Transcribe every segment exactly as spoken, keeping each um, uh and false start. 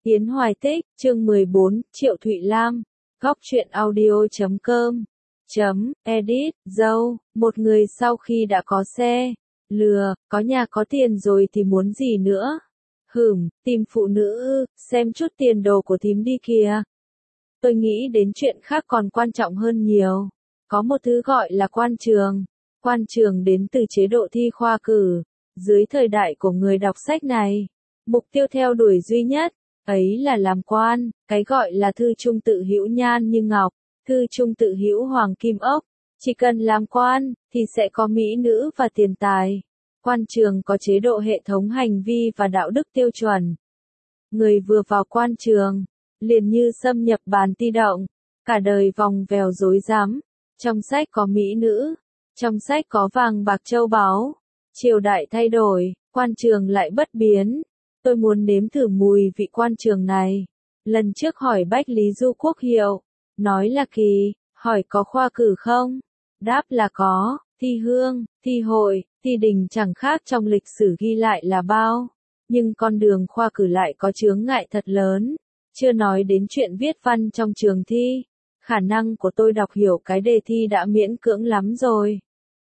Yến Hoài Tích, chương mười bốn, Triệu Thụy Lam, góc truyện audio chấm com, chấm, edit, dâu, một người sau khi đã có xe, lừa, có nhà có tiền rồi thì muốn gì nữa? Hửm, tìm phụ nữ ư, xem chút tiền đồ của thím đi kìa. Tôi nghĩ đến chuyện khác còn quan trọng hơn nhiều. Có một thứ gọi là quan trường. Quan trường đến từ chế độ thi khoa cử. Dưới thời đại của người đọc sách này, mục tiêu theo đuổi duy nhất, ấy là làm quan, cái gọi là thư trung tự hữu nhan như ngọc, thư trung tự hữu hoàng kim ốc. Chỉ cần làm quan, thì sẽ có mỹ nữ và tiền tài. Quan trường có chế độ hệ thống hành vi và đạo đức tiêu chuẩn. Người vừa vào quan trường, liền như xâm nhập bàn ti động, cả đời vòng vèo rối rắm. Trong sách có mỹ nữ, trong sách có vàng bạc châu báu. Triều đại thay đổi, quan trường lại bất biến. Tôi muốn nếm thử mùi vị quan trường này. Lần trước hỏi Bách Lý Du Quốc Hiệu, nói là kỳ, hỏi có khoa cử không? Đáp là có, thi hương, thi hội, thi đình chẳng khác trong lịch sử ghi lại là bao. Nhưng con đường khoa cử lại có chướng ngại thật lớn. Chưa nói đến chuyện viết văn trong trường thi. Khả năng của tôi đọc hiểu cái đề thi đã miễn cưỡng lắm rồi.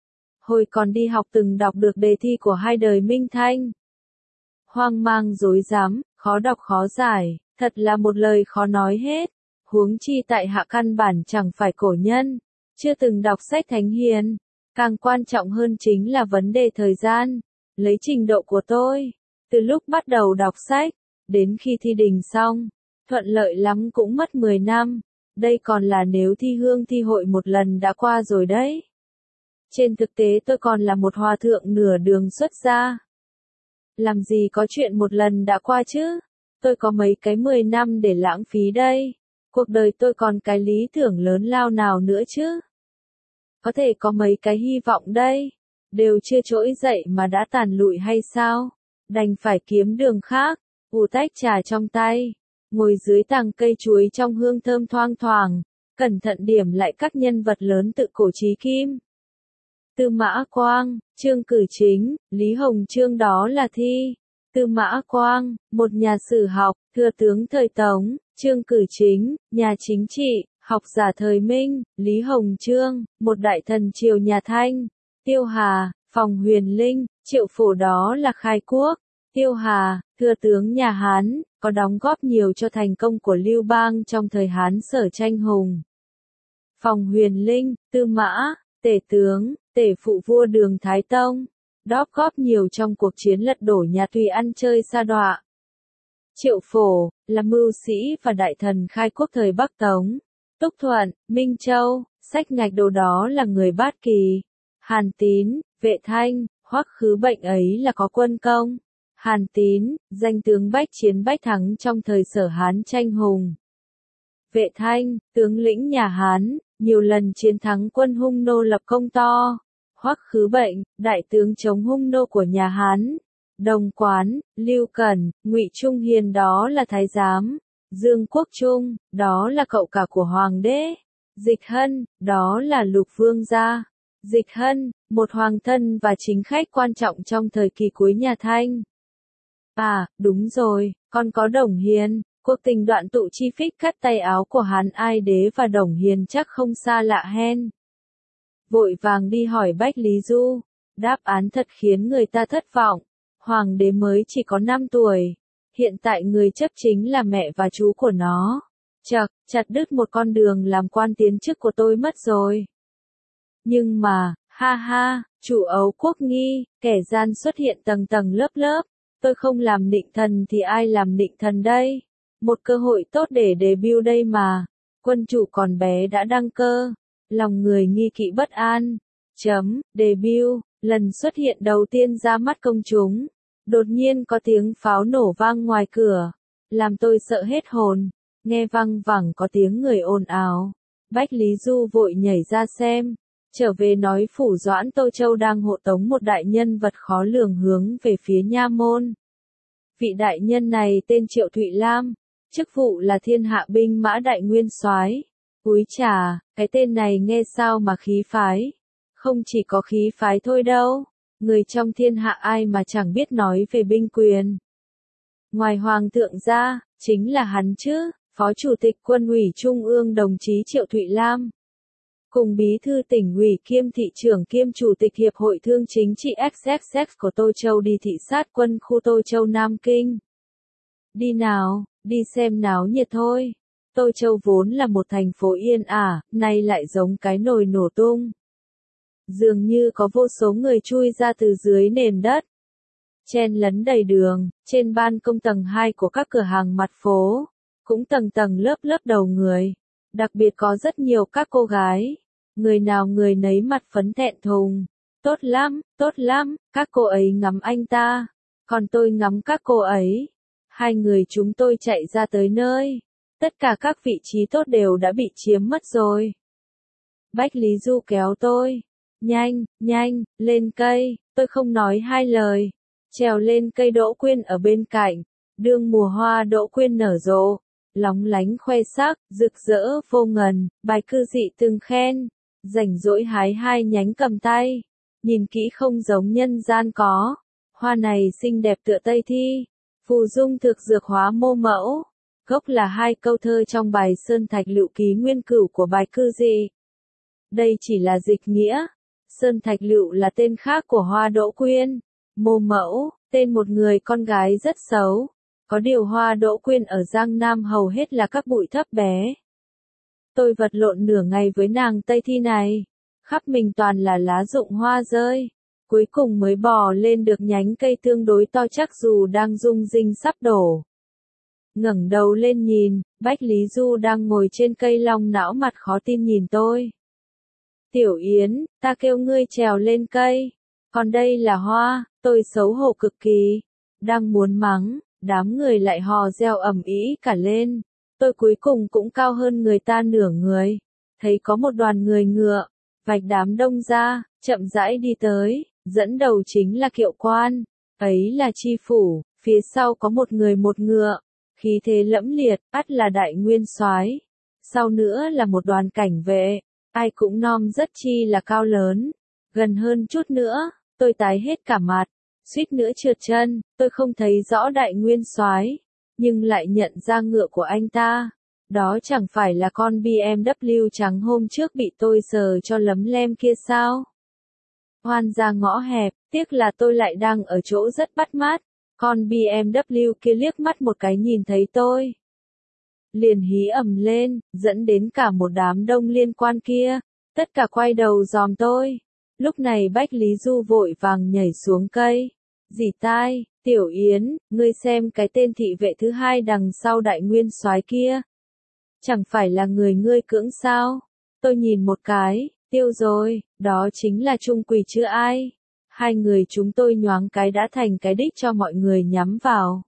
Hồi còn đi học từng đọc được đề thi của hai đời Minh Thanh. Hoang mang rối rắm, khó đọc khó giải, thật là một lời khó nói hết. Huống chi tại hạ căn bản chẳng phải cổ nhân, chưa từng đọc sách thánh hiền. Càng quan trọng hơn chính là vấn đề thời gian. Lấy trình độ của tôi, từ lúc bắt đầu đọc sách, đến khi thi đình xong, thuận lợi lắm cũng mất mười năm. Đây còn là nếu thi hương thi hội một lần đã qua rồi đấy. Trên thực tế tôi còn là một hòa thượng nửa đường xuất gia. Làm gì có chuyện một lần đã qua chứ? Tôi có mấy cái mười năm để lãng phí đây. Cuộc đời tôi còn cái lý tưởng lớn lao nào nữa chứ? Có thể có mấy cái hy vọng đây. Đều chưa trỗi dậy mà đã tàn lụi hay sao? Đành phải kiếm đường khác. Ủ tách trà trong tay. Ngồi dưới tàng cây chuối trong hương thơm thoang thoảng. Cẩn thận điểm lại các nhân vật lớn tự cổ chí kim. Tư Mã Quang, Trương Cử Chính, Lý Hồng Chương đó là thi. Tư Mã Quang, một nhà sử học, thừa tướng thời Tống. Trương Cử Chính, nhà chính trị, học giả thời Minh. Lý Hồng Chương, một đại thần triều nhà Thanh. Tiêu Hà, Phòng Huyền Linh, Triệu Phổ đó là khai quốc. Tiêu Hà, thừa tướng nhà Hán, có đóng góp nhiều cho thành công của Lưu Bang trong thời Hán Sở tranh hùng. Phòng Huyền Linh, Tư Mã, tể tướng, tể phụ vua Đường Thái Tông, đóng góp nhiều trong cuộc chiến lật đổ nhà Tùy ăn chơi sa đọa. Triệu Phổ, là mưu sĩ và đại thần khai quốc thời Bắc Tống. Túc Thuận, Minh Châu, sách ngạch đồ đó là người Bát Kỳ. Hàn Tín, Vệ Thanh, Hoắc Khứ Bệnh ấy là có quân công. Hàn Tín, danh tướng bách chiến bách thắng trong thời Sở Hán tranh hùng. Vệ Thanh, tướng lĩnh nhà Hán, nhiều lần chiến thắng quân Hung nô lập công to. Hoắc Khứ Bệnh, đại tướng chống Hung nô của nhà Hán. Đồng Quán, Lưu Cẩn, Ngụy Trung Hiền đó là thái giám. Dương Quốc Trung, đó là cậu cả của hoàng đế. Dịch Hân, đó là lục vương gia. Dịch Hân, một hoàng thân và chính khách quan trọng trong thời kỳ cuối nhà Thanh. À, đúng rồi, còn có Đồng Hiền. Cuộc tình đoạn tụ chi phích cắt tay áo của Hán Ai Đế và Đồng Hiền chắc không xa lạ hen. Vội vàng đi hỏi Bách Lý Du. Đáp án thật khiến người ta thất vọng. Hoàng đế mới chỉ có năm tuổi. Hiện tại người chấp chính là mẹ và chú của nó. Chật, chặt đứt một con đường làm quan tiến chức của tôi mất rồi. Nhưng mà, ha ha, chủ ấu quốc nghi, kẻ gian xuất hiện tầng tầng lớp lớp. Tôi không làm nịnh thần thì ai làm nịnh thần đây? Một cơ hội tốt để debut đây mà. Quân chủ còn bé đã đăng cơ. Lòng người nghi kỵ bất an. Chấm, debut, lần xuất hiện đầu tiên ra mắt công chúng. Đột nhiên có tiếng pháo nổ vang ngoài cửa. Làm tôi sợ hết hồn. Nghe văng vẳng có tiếng người ồn ào. Bách Lý Du vội nhảy ra xem. Trở về nói phủ Doãn Tô Châu đang hộ tống một đại nhân vật khó lường hướng về phía nha môn. Vị đại nhân này tên Triệu Thụy Lam, chức vụ là thiên hạ binh mã đại nguyên soái. Úi chà, cái tên này nghe sao mà khí phái. Không chỉ có khí phái thôi đâu, người trong thiên hạ ai mà chẳng biết nói về binh quyền. Ngoài Hoàng thượng ra, chính là hắn chứ, Phó Chủ tịch Quân ủy Trung ương đồng chí Triệu Thụy Lam. Cùng Bí thư tỉnh ủy kiêm thị trưởng kiêm Chủ tịch Hiệp hội Thương chính trị ích ích ích của Tô Châu đi thị sát quân khu Tô Châu Nam Kinh. Đi nào, đi xem náo nhiệt thôi. Tô Châu vốn là một thành phố yên ả, nay lại giống cái nồi nổ tung. Dường như có vô số người chui ra từ dưới nền đất. Chen lấn đầy đường, trên ban công tầng hai của các cửa hàng mặt phố, cũng tầng tầng lớp lớp đầu người. Đặc biệt có rất nhiều các cô gái, người nào người nấy mặt phấn thẹn thùng. Tốt lắm, tốt lắm, các cô ấy ngắm anh ta, còn tôi ngắm các cô ấy. Hai người chúng tôi chạy ra tới nơi. Tất cả các vị trí tốt đều đã bị chiếm mất rồi. Bách Lý Du kéo tôi. Nhanh, nhanh, lên cây, tôi không nói hai lời. Trèo lên cây đỗ quyên ở bên cạnh. Đương mùa hoa đỗ quyên nở rộ, lóng lánh khoe sắc, rực rỡ vô ngần, bài cư dị từng khen. Rảnh rỗi hái hai nhánh cầm tay. Nhìn kỹ không giống nhân gian có. Hoa này xinh đẹp tựa Tây Thi. Phù dung thực dược hóa mô mẫu. Gốc là hai câu thơ trong bài Sơn Thạch Lựu Ký Nguyên Cửu của bài cư dị. Đây chỉ là dịch nghĩa. Sơn Thạch Lựu là tên khác của hoa đỗ quyên. Mô mẫu, tên một người con gái rất xấu. Có điều hoa đỗ quyên ở Giang Nam hầu hết là các bụi thấp bé. Tôi vật lộn nửa ngày với nàng Tây Thi này. Khắp mình toàn là lá rụng hoa rơi. Cuối cùng mới bò lên được nhánh cây tương đối to chắc dù đang rung rinh sắp đổ. Ngẩng đầu lên nhìn, Bách Lý Du đang ngồi trên cây long não mặt khó tin nhìn tôi. Tiểu Yến, ta kêu ngươi trèo lên cây. Còn đây là hoa, tôi xấu hổ cực kỳ. Đang muốn mắng, đám người lại hò reo ầm ĩ cả lên. Tôi cuối cùng cũng cao hơn người ta nửa người. Thấy có một đoàn người ngựa, vạch đám đông ra, chậm rãi đi tới. Dẫn đầu chính là Kiệu Quan. Ấy là tri phủ, phía sau có một người một ngựa. Khí thế lẫm liệt, ắt là đại nguyên soái. Sau nữa là một đoàn cảnh vệ, ai cũng nom rất chi là cao lớn. Gần hơn chút nữa, tôi tái hết cả mặt, suýt nữa trượt chân. Tôi không thấy rõ đại nguyên soái, nhưng lại nhận ra ngựa của anh ta. Đó chẳng phải là con bê em vê trắng hôm trước bị tôi sờ cho lấm lem kia sao? Hoan ra ngõ hẹp, tiếc là tôi lại đang ở chỗ rất bắt mắt. Con bê em vê kia liếc mắt một cái nhìn thấy tôi. Liền hí ầm lên, dẫn đến cả một đám đông liên quan kia. Tất cả quay đầu dòm tôi. Lúc này Bách Lý Du vội vàng nhảy xuống cây. Dì tai, Tiểu Yến, ngươi xem cái tên thị vệ thứ hai đằng sau đại nguyên soái kia. Chẳng phải là người ngươi cưỡng sao? Tôi nhìn một cái, tiêu rồi, đó chính là Trung Quỳ chứ ai. Hai người chúng tôi nhoáng cái đã thành cái đích cho mọi người nhắm vào.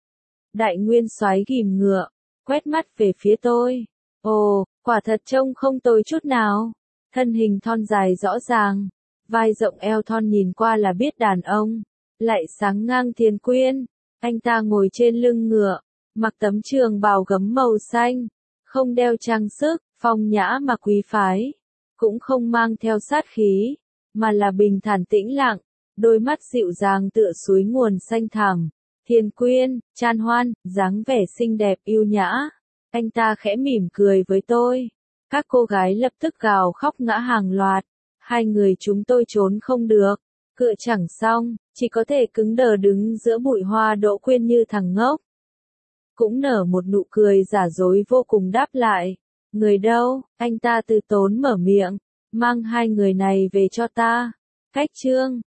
Đại nguyên soái ghìm ngựa, quét mắt về phía tôi. Ồ, quả thật trông không tồi chút nào. Thân hình thon dài rõ ràng, vai rộng eo thon nhìn qua là biết đàn ông. Lại sáng ngang thiên quyên. Anh ta ngồi trên lưng ngựa, mặc tấm trường bào gấm màu xanh, không đeo trang sức, phong nhã mà quý phái. Cũng không mang theo sát khí, mà là bình thản tĩnh lặng, đôi mắt dịu dàng tựa suối nguồn xanh thẳm. Thiên quyên, chan hoan, dáng vẻ xinh đẹp yêu nhã. Anh ta khẽ mỉm cười với tôi. Các cô gái lập tức gào khóc ngã hàng loạt. Hai người chúng tôi trốn không được, cựa chẳng xong, chỉ có thể cứng đờ đứng giữa bụi hoa đỗ quyên như thằng ngốc. Cũng nở một nụ cười giả dối vô cùng đáp lại. Người đâu? Anh ta từ tốn mở miệng. Mang hai người này về cho ta. Cách trương.